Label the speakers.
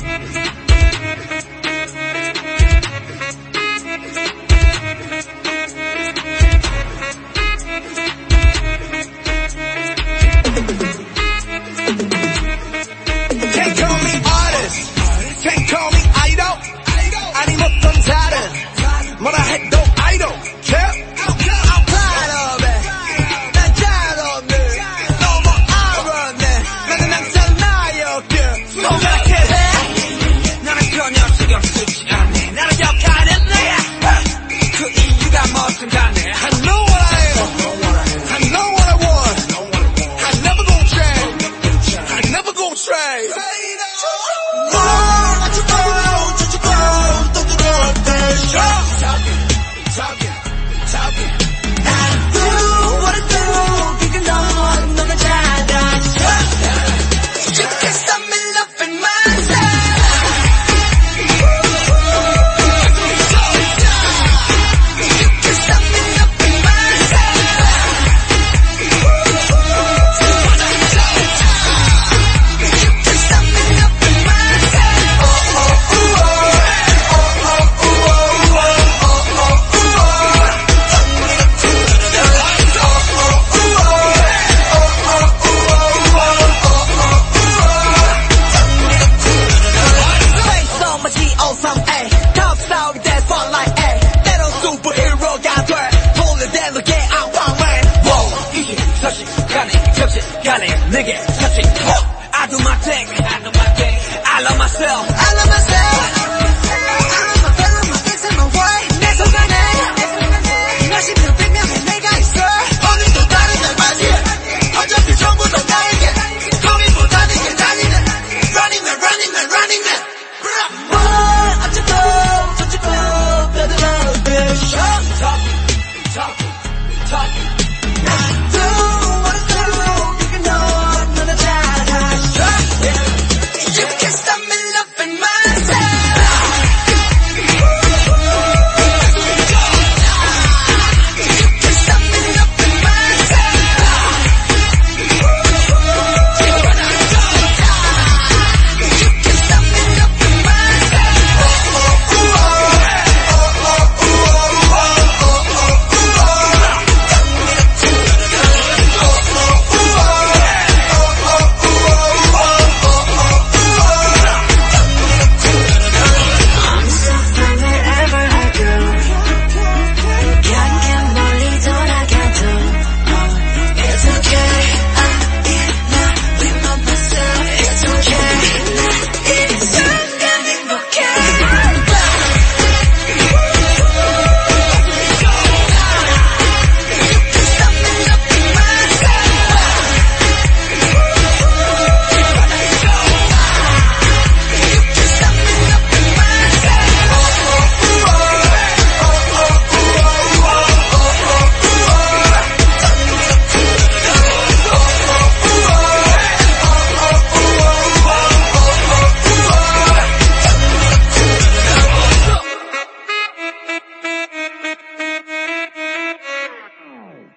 Speaker 1: 뭐라 해도 I don't care. I'm proud of it. 난 잘 없네. 너무 알았네. 나는 항상 나였길. 뭐가 캐해? 나는 전혀 신경 쓰지 않네. 나를 기억하는 너야. 그 이유가 뭐든 간에 I know what I am. I know what I want. I never gon' change. I never gon' trade. 내게 touching I do my thing I love myself